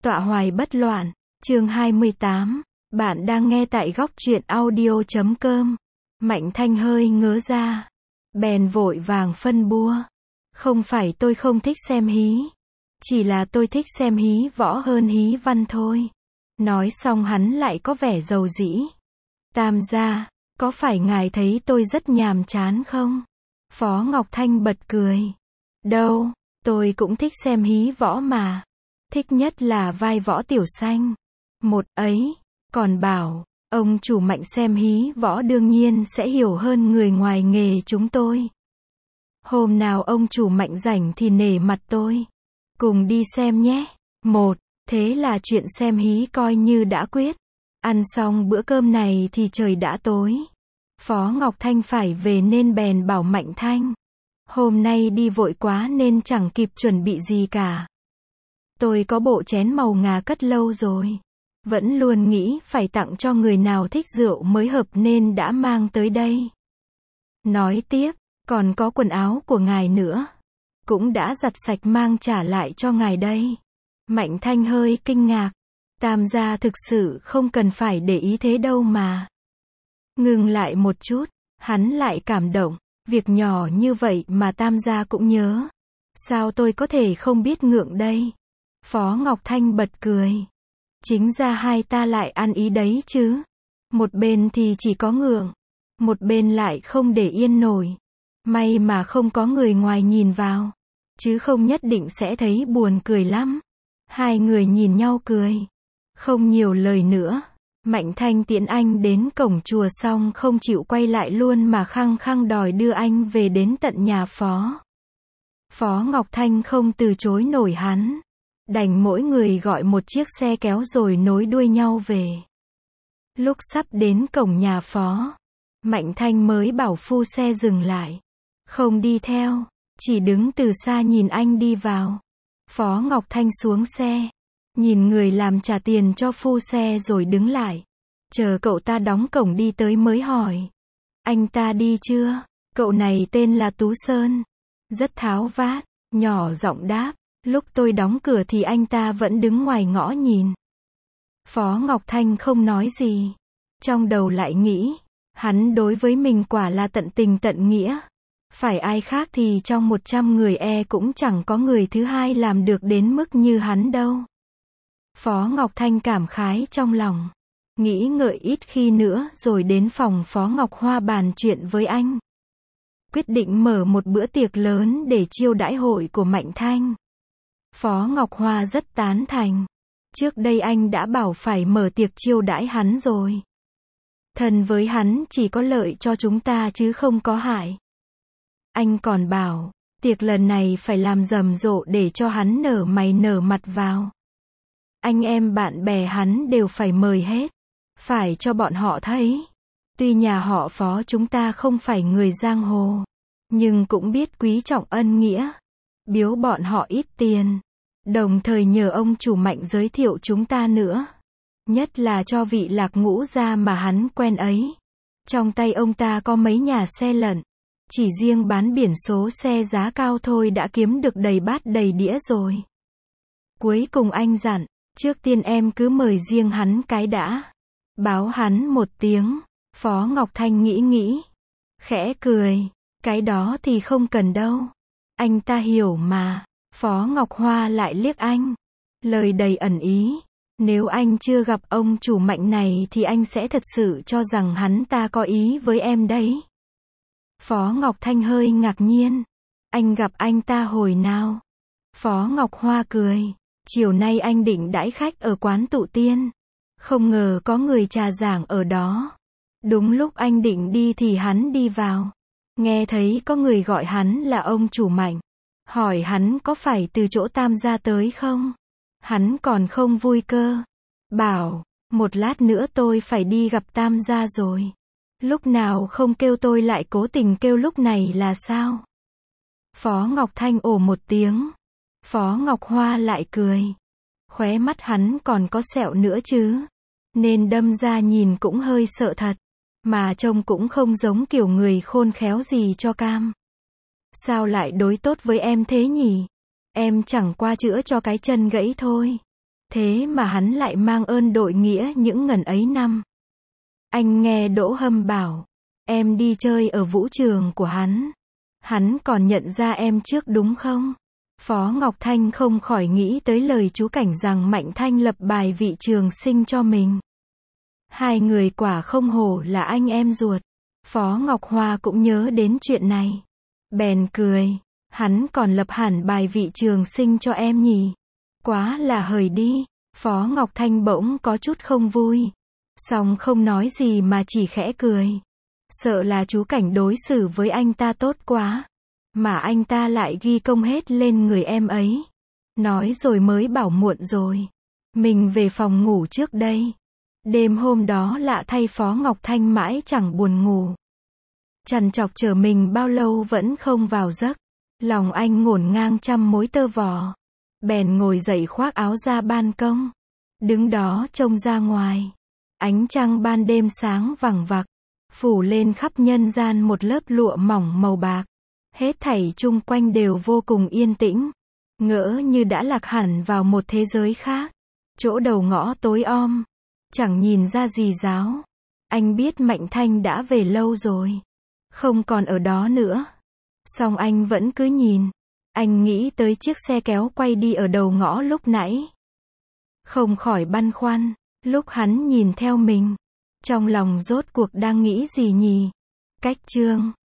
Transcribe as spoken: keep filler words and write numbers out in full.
Tọa hoài bất loạn, chương hai mươi tám. Bạn đang nghe tại góc truyện audio chấm com. Mạnh Thanh hơi ngớ ra. Bèn vội vàng phân bua. Không phải tôi không thích xem hí. Chỉ là tôi thích xem hí võ hơn hí văn thôi. Nói xong hắn lại có vẻ rầu rĩ. Tam gia, có phải ngài thấy tôi rất nhàm chán không? Phó Ngọc Thanh bật cười. Đâu, tôi cũng thích xem hí võ mà. Thích nhất là vai võ tiểu xanh. Một ấy, còn bảo, ông chủ Mạnh xem hí võ đương nhiên sẽ hiểu hơn người ngoài nghề chúng tôi. Hôm nào ông chủ Mạnh rảnh thì nể mặt tôi. Cùng đi xem nhé. Một, thế là chuyện xem hí coi như đã quyết. Ăn xong bữa cơm này thì trời đã tối. Phó Ngọc Thanh phải về nên bèn bảo Mạnh Thanh. Hôm nay đi vội quá nên chẳng kịp chuẩn bị gì cả. Tôi có bộ chén màu ngà cất lâu rồi. Vẫn luôn nghĩ phải tặng cho người nào thích rượu mới hợp nên đã mang tới đây. Nói tiếp, còn có quần áo của ngài nữa. Cũng đã giặt sạch mang trả lại cho ngài đây. Mạnh Thanh hơi kinh ngạc. Tam gia thực sự không cần phải để ý thế đâu mà. Ngừng lại một chút, hắn lại cảm động. Việc nhỏ như vậy mà tam gia cũng nhớ. Sao tôi có thể không biết ngượng đây? Phó Ngọc Thanh bật cười. Chính ra hai ta lại ăn ý đấy chứ. Một bên thì chỉ có ngượng. Một bên lại không để yên nổi. May mà không có người ngoài nhìn vào. Chứ không nhất định sẽ thấy buồn cười lắm. Hai người nhìn nhau cười. Không nhiều lời nữa. Mạnh Thanh tiễn anh đến cổng chùa xong không chịu quay lại luôn mà khăng khăng đòi đưa anh về đến tận nhà Phó. Phó Ngọc Thanh không từ chối nổi hắn. Đành mỗi người gọi một chiếc xe kéo rồi nối đuôi nhau về. Lúc sắp đến cổng nhà Phó, Mạnh Thanh mới bảo phu xe dừng lại. Không đi theo, chỉ đứng từ xa nhìn anh đi vào. Phó Ngọc Thanh xuống xe, nhìn người làm trả tiền cho phu xe rồi đứng lại. Chờ cậu ta đóng cổng đi tới mới hỏi. Anh ta đi chưa? Cậu này tên là Tú Sơn. Rất tháo vát, nhỏ giọng đáp. Lúc tôi đóng cửa thì anh ta vẫn đứng ngoài ngõ nhìn. Phó Ngọc Thanh không nói gì. Trong đầu lại nghĩ, hắn đối với mình quả là tận tình tận nghĩa. Phải ai khác thì trong một trăm người e cũng chẳng có người thứ hai làm được đến mức như hắn đâu. Phó Ngọc Thanh cảm khái trong lòng. Nghĩ ngợi ít khi nữa rồi đến phòng Phó Ngọc Hoa bàn chuyện với anh. Quyết định mở một bữa tiệc lớn để chiêu đãi hội của Mạnh Thanh. Phó Ngọc Hoa rất tán thành. Trước đây anh đã bảo phải mở tiệc chiêu đãi hắn rồi. Thân với hắn chỉ có lợi cho chúng ta chứ không có hại. Anh còn bảo, tiệc lần này phải làm rầm rộ để cho hắn nở mày nở mặt vào. Anh em bạn bè hắn đều phải mời hết. Phải cho bọn họ thấy. Tuy nhà họ Phó chúng ta không phải người giang hồ, nhưng cũng biết quý trọng ân nghĩa. Biếu bọn họ ít tiền. Đồng thời nhờ ông chủ Mạnh giới thiệu chúng ta nữa. Nhất là cho vị Lạc Ngũ gia mà hắn quen ấy. Trong tay ông ta có mấy nhà xe lận. Chỉ riêng bán biển số xe giá cao thôi đã kiếm được đầy bát đầy đĩa rồi. Cuối cùng anh dặn, trước tiên em cứ mời riêng hắn cái đã. Báo hắn một tiếng. Phó Ngọc Thanh nghĩ nghĩ. Khẽ cười. Cái đó thì không cần đâu. Anh ta hiểu mà. Phó Ngọc Hoa lại liếc anh. Lời đầy ẩn ý. Nếu anh chưa gặp ông chủ Mạnh này thì anh sẽ thật sự cho rằng hắn ta có ý với em đấy. Phó Ngọc Thanh hơi ngạc nhiên. Anh gặp anh ta hồi nào? Phó Ngọc Hoa cười. Chiều nay anh định đãi khách ở quán Tụ Tiên. Không ngờ có người trà giảng ở đó. Đúng lúc anh định đi thì hắn đi vào. Nghe thấy có người gọi hắn là ông chủ Mạnh. Hỏi hắn có phải từ chỗ Tam gia tới không? Hắn còn không vui cơ. Bảo, một lát nữa tôi phải đi gặp Tam gia rồi. Lúc nào không kêu tôi lại cố tình kêu lúc này là sao? Phó Ngọc Thanh ồ một tiếng. Phó Ngọc Hoa lại cười. Khóe mắt hắn còn có sẹo nữa chứ. Nên đâm ra nhìn cũng hơi sợ thật. Mà trông cũng không giống kiểu người khôn khéo gì cho cam. Sao lại đối tốt với em thế nhỉ? Em chẳng qua chữa cho cái chân gãy thôi. Thế mà hắn lại mang ơn đội nghĩa những ngần ấy năm. Anh nghe Đỗ Hâm bảo, em đi chơi ở vũ trường của hắn. Hắn còn nhận ra em trước đúng không? Phó Ngọc Thanh không khỏi nghĩ tới lời chú Cảnh rằng Mạnh Thanh lập bài vị trường sinh cho mình. Hai người quả không hổ là anh em ruột. Phó Ngọc Hoa cũng nhớ đến chuyện này. Bèn cười, hắn còn lập hẳn bài vị trường sinh cho em nhỉ? Quá là hời đi. Phó Ngọc Thanh bỗng có chút không vui. Song không nói gì mà chỉ khẽ cười. Sợ là chú Cảnh đối xử với anh ta tốt quá. Mà anh ta lại ghi công hết lên người em ấy. Nói rồi mới bảo muộn rồi. Mình về phòng ngủ trước đây. Đêm hôm đó lạ thay Phó Ngọc Thanh mãi chẳng buồn ngủ. Trằn trọc chờ mình bao lâu vẫn không vào giấc. Lòng anh ngổn ngang trăm mối tơ vò. Bèn ngồi dậy khoác áo ra ban công. Đứng đó trông ra ngoài. Ánh trăng ban đêm sáng vằng vặc. Phủ lên khắp nhân gian một lớp lụa mỏng màu bạc. Hết thảy chung quanh đều vô cùng yên tĩnh. Ngỡ như đã lạc hẳn vào một thế giới khác. Chỗ đầu ngõ tối om. Chẳng nhìn ra gì ráo. Anh biết Mạnh Thanh đã về lâu rồi. Không còn ở đó nữa. Song anh vẫn cứ nhìn. Anh nghĩ tới chiếc xe kéo quay đi ở đầu ngõ lúc nãy. Không khỏi băn khoăn. Lúc hắn nhìn theo mình. Trong lòng rốt cuộc đang nghĩ gì nhỉ? Cách chương